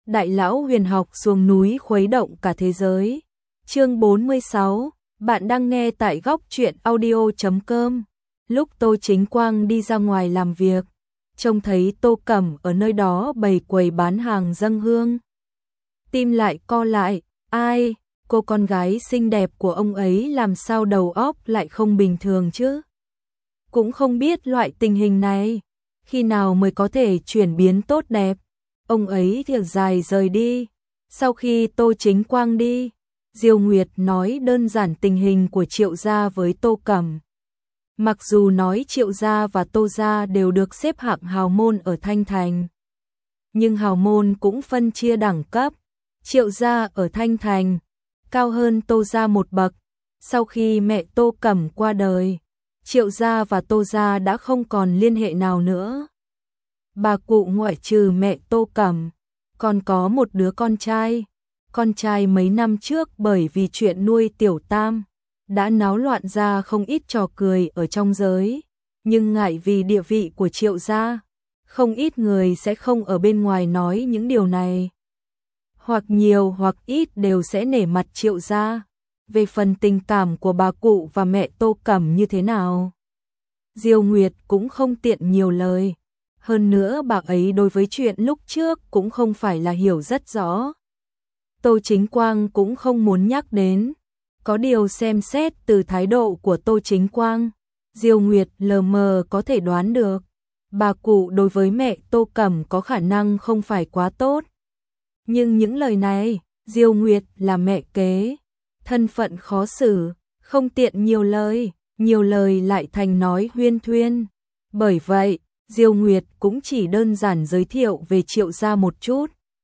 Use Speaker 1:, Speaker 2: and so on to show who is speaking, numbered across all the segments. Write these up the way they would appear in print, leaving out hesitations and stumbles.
Speaker 1: Đại lão huyền học xuống núi khuấy động cả thế giới. Chương 46, bạn đang nghe tại góc truyện audio.com. Lúc Tô Chính Quang đi ra ngoài làm việc, trông thấy Tô Cẩm ở nơi đó bày quầy bán hàng dâng hương. Tim lại co lại, ai, cô con gái xinh đẹp của ông ấy làm sao đầu óc lại không bình thường chứ? Cũng không biết loại tình hình này, khi nào mới có thể chuyển biến tốt đẹp. Ông ấy thở dài rời đi. Sau khi Tô Chính Quang đi, Diêu Nguyệt nói đơn giản tình hình của Triệu gia với Tô Cẩm. Mặc dù nói Triệu gia và Tô gia đều được xếp hạng hào môn ở Thanh Thành, nhưng hào môn cũng phân chia đẳng cấp. Triệu gia ở Thanh Thành cao hơn Tô gia một bậc. Sau khi mẹ Tô Cẩm qua đời, Triệu gia và Tô gia đã không còn liên hệ nào nữa. Bà cụ ngoại trừ mẹ Tô Cẩm, còn có một đứa con trai. Con trai mấy năm trước bởi vì chuyện nuôi tiểu tam, đã náo loạn ra không ít trò cười ở trong giới. Nhưng ngại vì địa vị của Triệu gia, không ít người sẽ không ở bên ngoài nói những điều này. Hoặc nhiều hoặc ít đều sẽ nể mặt Triệu gia. Về phần tình cảm của bà cụ và mẹ Tô Cẩm như thế nào, Diêu Nguyệt cũng không tiện nhiều lời. Hơn nữa bà ấy đối với chuyện lúc trước cũng không phải là hiểu rất rõ. Tô Chính Quang cũng không muốn nhắc đến. Có điều xem xét từ thái độ của Tô Chính Quang, Diêu Nguyệt lờ mờ có thể đoán được. Bà cụ đối với mẹ Tô Cẩm có khả năng không phải quá tốt. Nhưng những lời này, Diêu Nguyệt là mẹ kế, thân phận khó xử, không tiện nhiều lời lại thành nói huyên thuyên. Bởi vậy, Diêu Nguyệt cũng chỉ đơn giản giới thiệu về Triệu gia một chút.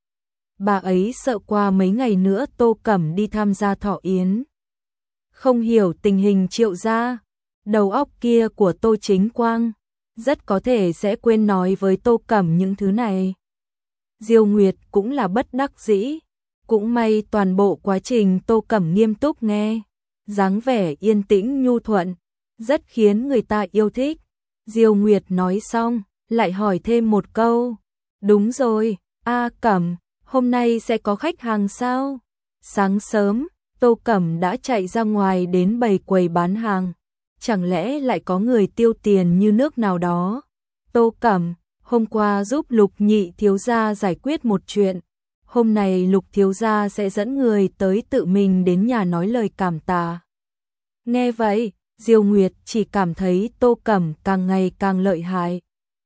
Speaker 1: Bà ấy sợ qua mấy ngày nữa Tô Cẩm đi tham gia thọ yến, không hiểu tình hình Triệu gia. Đầu óc kia của Tô Chính Quang rất có thể sẽ quên nói với Tô Cẩm những thứ này. Diêu Nguyệt cũng là bất đắc dĩ. Cũng may toàn bộ quá trình Tô Cẩm nghiêm túc nghe, dáng vẻ yên tĩnh nhu thuận, rất khiến người ta yêu thích. Diêu Nguyệt nói xong, lại hỏi thêm một câu. Đúng rồi, Cẩm, hôm nay sẽ có khách hàng sao? Sáng sớm, Tô Cẩm đã chạy ra ngoài đến bày quầy bán hàng. Chẳng lẽ lại có người tiêu tiền như nước nào đó? Tô Cẩm, hôm qua giúp Lục nhị thiếu gia giải quyết một chuyện. Hôm nay Lục thiếu gia sẽ dẫn người tới tự mình đến nhà nói lời cảm tạ. Nghe vậy, Diêu Nguyệt chỉ cảm thấy Tô Cẩm càng ngày càng lợi hại.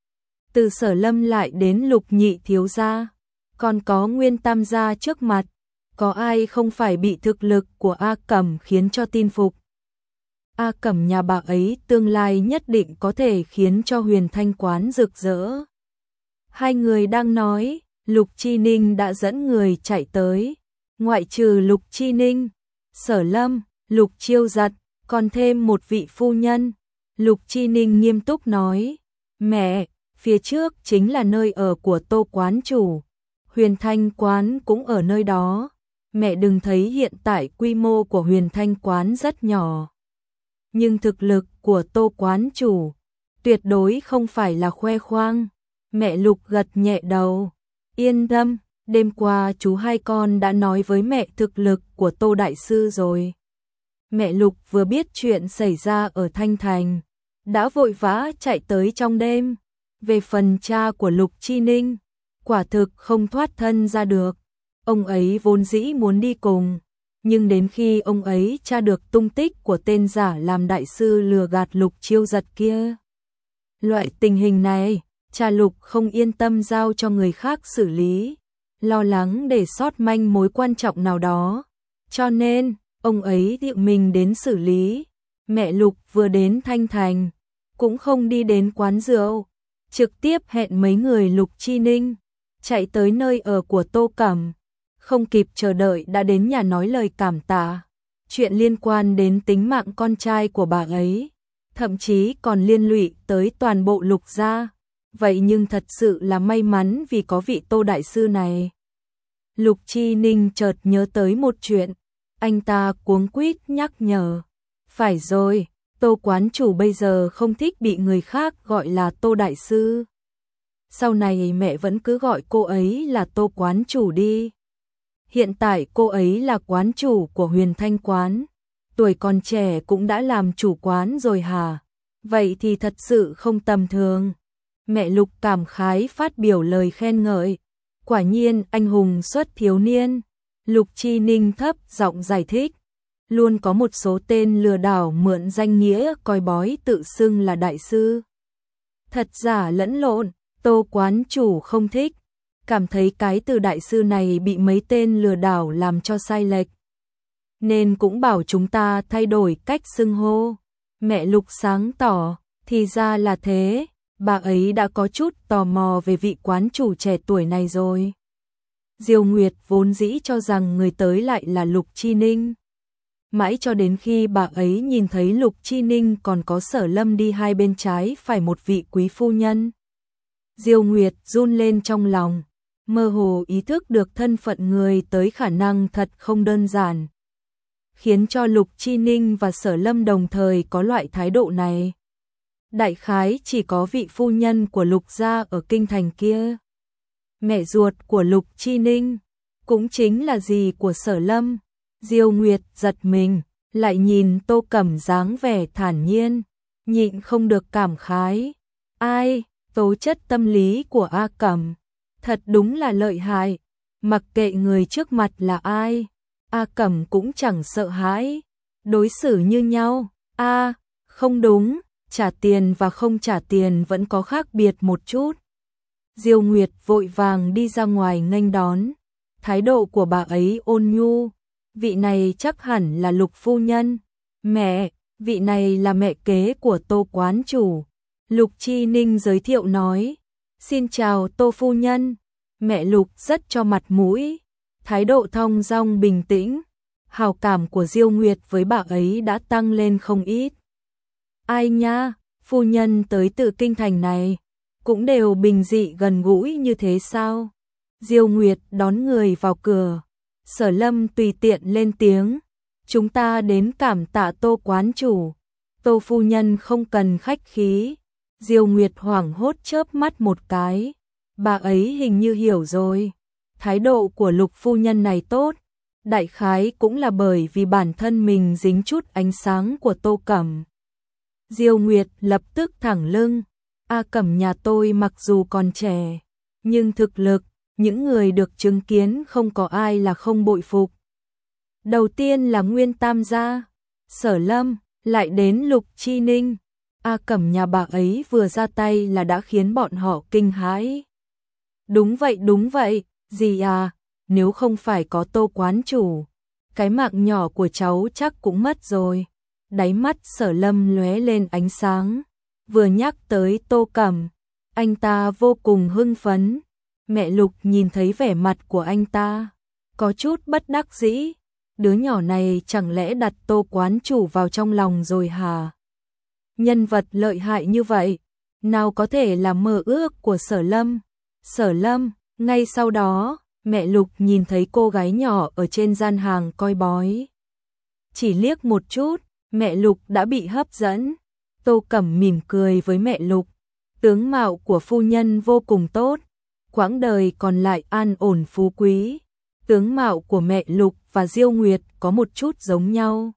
Speaker 1: Từ Sở Lâm lại đến Lục nhị thiếu gia, còn có Nguyên Tam gia trước mặt, có ai không phải bị thực lực của A Cẩm khiến cho tin phục. A Cẩm nhà bà ấy tương lai nhất định có thể khiến cho Huyền Thanh quán rực rỡ. Hai người đang nói, Lục Chi Ninh đã dẫn người chạy tới. Ngoại trừ Lục Chi Ninh, Sở Lâm, Lục Chiêu Giật, còn thêm một vị phu nhân. Lục Chi Ninh nghiêm túc nói, mẹ, phía trước chính là nơi ở của Tô quán chủ. Huyền Thanh quán cũng ở nơi đó. Mẹ đừng thấy hiện tại quy mô của Huyền Thanh quán rất nhỏ, nhưng thực lực của Tô quán chủ tuyệt đối không phải là khoe khoang. Mẹ Lục gật nhẹ đầu. Yên tâm, đêm qua chú hai con đã nói với mẹ thực lực của Tô đại sư rồi. Mẹ Lục vừa biết chuyện xảy ra ở Thanh Thành, đã vội vã chạy tới trong đêm. Về phần cha của Lục Chi Ninh, quả thực không thoát thân ra được. Ông ấy vốn dĩ muốn đi cùng, nhưng đến khi ông ấy tra được tung tích của tên giả làm đại sư lừa gạt Lục Chiêu Giật kia. Loại tình hình này, cha Lục không yên tâm giao cho người khác xử lý, lo lắng để sót manh mối quan trọng nào đó. Cho nên, ông ấy tự mình đến xử lý. Mẹ Lục vừa đến Thanh Thành, cũng không đi đến quán rượu, trực tiếp hẹn mấy người Lục Chi Ninh, chạy tới nơi ở của Tô Cẩm. Không kịp chờ đợi đã đến nhà nói lời cảm tạ. Chuyện liên quan đến tính mạng con trai của bà ấy, thậm chí còn liên lụy tới toàn bộ Lục gia. Vậy nhưng thật sự là may mắn vì có vị Tô đại sư này. Lục Chi Ninh chợt nhớ tới một chuyện, anh ta cuống quýt nhắc nhở. Phải rồi, Tô quán chủ bây giờ không thích bị người khác gọi là Tô đại sư. sau này mẹ vẫn cứ gọi cô ấy là Tô quán chủ đi. Hiện tại cô ấy là quán chủ của Huyền Thanh quán, tuổi còn trẻ cũng đã làm chủ quán rồi hả? Vậy thì thật sự không tầm thường. Mẹ Lục cảm khái phát biểu lời khen ngợi. Quả nhiên anh hùng xuất thiếu niên. Lục Chi Ninh thấp giọng giải thích. Luôn có một số tên lừa đảo mượn danh nghĩa coi bói tự xưng là đại sư. Thật giả lẫn lộn, Tô quán chủ không thích. Cảm thấy cái từ đại sư này bị mấy tên lừa đảo làm cho sai lệch. Nên cũng bảo chúng ta thay đổi cách xưng hô. Mẹ Lục sáng tỏ, thì ra là thế, bà ấy đã có chút tò mò về vị quán chủ trẻ tuổi này rồi. Diêu Nguyệt vốn dĩ cho rằng người tới lại là Lục Chi Ninh. Mãi cho đến khi bà ấy nhìn thấy Lục Chi Ninh còn có Sở Lâm đi hai bên trái phải một vị quý phu nhân. Diêu Nguyệt run lên trong lòng, mơ hồ ý thức được thân phận người tới khả năng thật không đơn giản. Khiến cho Lục Chi Ninh và Sở Lâm đồng thời có loại thái độ này. Đại khái chỉ có vị phu nhân của Lục gia ở kinh thành kia. Mẹ ruột của Lục Chi Ninh, cũng chính là dì của Sở Lâm. Diêu Nguyệt giật mình, lại nhìn Tô Cẩm dáng vẻ thản nhiên, nhịn không được cảm khái. Ai, tố chất tâm lý của A Cẩm, thật đúng là lợi hại, mặc kệ người trước mặt là ai. A Cẩm cũng chẳng sợ hãi, đối xử như nhau. Không đúng, trả tiền và không trả tiền vẫn có khác biệt một chút. Diêu Nguyệt vội vàng đi ra ngoài nghênh đón, thái độ của bà ấy ôn nhu. Vị này chắc hẳn là Lục phu nhân. Mẹ, vị này là mẹ kế của Tô quán chủ. Lục Chi Ninh giới thiệu nói. Xin chào Tô phu nhân. Mẹ Lục rất cho mặt mũi, thái độ thong dong bình tĩnh. Hào cảm của Diêu Nguyệt với bà ấy đã tăng lên không ít. Ai nha, phu nhân tới từ kinh thành này, cũng đều bình dị gần gũi như thế sao? Diêu Nguyệt đón người vào cửa. Sở Lâm tùy tiện lên tiếng. Chúng ta đến cảm tạ Tô quán chủ. Tô phu nhân không cần khách khí. Diêu Nguyệt hoảng hốt chớp mắt một cái. Bà ấy hình như hiểu rồi. Thái độ của Lục phu nhân này tốt. Đại khái cũng là bởi vì bản thân mình dính chút ánh sáng của Tô Cẩm. Diêu Nguyệt lập tức thẳng lưng. A Cẩm nhà tôi mặc dù còn trẻ, nhưng thực lực, những người được chứng kiến không có ai là không bội phục. Đầu tiên là Nguyên Tam gia, Sở Lâm, lại đến Lục Chi Ninh. A Cẩm nhà bà ấy vừa ra tay là đã khiến bọn họ kinh hãi. Đúng vậy, dì à, nếu không phải có Tô quán chủ, cái mạng nhỏ của cháu chắc cũng mất rồi. Đáy mắt Sở Lâm lóe lên ánh sáng. Vừa nhắc tới Tô Cẩm, anh ta vô cùng hưng phấn. Mẹ Lục nhìn thấy vẻ mặt của anh ta, có chút bất đắc dĩ. Đứa nhỏ này chẳng lẽ đặt Tô quán chủ vào trong lòng rồi hả? Nhân vật lợi hại như vậy, nào có thể là mơ ước của Sở Lâm. Sở Lâm, ngay sau đó, mẹ Lục nhìn thấy cô gái nhỏ ở trên gian hàng coi bói. Chỉ liếc một chút, mẹ Lục đã bị hấp dẫn. Tô Cẩm mỉm cười với mẹ Lục. Tướng mạo của phu nhân vô cùng tốt, quãng đời còn lại an ổn phú quý. Tướng mạo của mẹ Lục và Diêu Nguyệt có một chút giống nhau.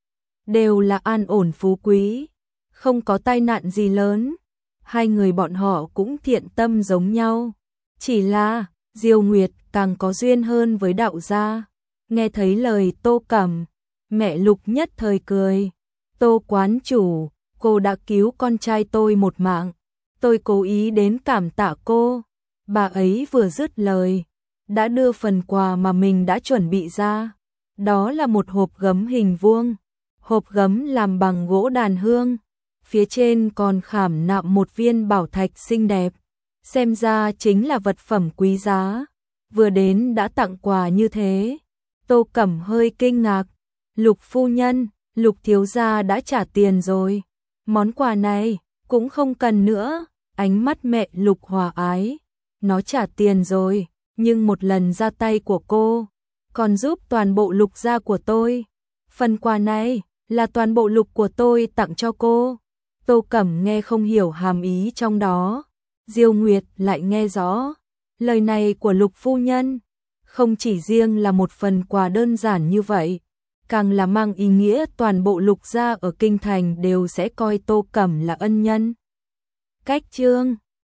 Speaker 1: Đều là an ổn phú quý, không có tai nạn gì lớn. Hai người bọn họ cũng thiện tâm giống nhau. Chỉ là Diêu Nguyệt càng có duyên hơn với đạo gia. Nghe thấy lời Tô Cẩm, mẹ Lục nhất thời cười. Tô quán chủ, cô đã cứu con trai tôi một mạng. Tôi cố ý đến cảm tạ cô. Bà ấy vừa dứt lời, đã đưa phần quà mà mình đã chuẩn bị ra. Đó là một hộp gấm hình vuông. Hộp gấm làm bằng gỗ đàn hương. Phía trên còn khảm nạm một viên bảo thạch xinh đẹp. Xem ra chính là vật phẩm quý giá. Vừa đến đã tặng quà như thế. Tô Cẩm hơi kinh ngạc. Lục phu nhân, Lục thiếu gia đã trả tiền rồi. Món quà này cũng không cần nữa. Ánh mắt mẹ Lục hòa ái. Nó trả tiền rồi, nhưng một lần ra tay của cô còn giúp toàn bộ Lục gia của tôi. Phần quà này là toàn bộ Lục của tôi tặng cho cô. Tô Cẩm nghe không hiểu hàm ý trong đó. Diêu Nguyệt lại nghe rõ lời này của Lục phu nhân, không chỉ riêng là một phần quà đơn giản như vậy, càng là mang ý nghĩa toàn bộ Lục gia ở kinh thành đều sẽ coi Tô Cẩm là ân nhân. Cách chương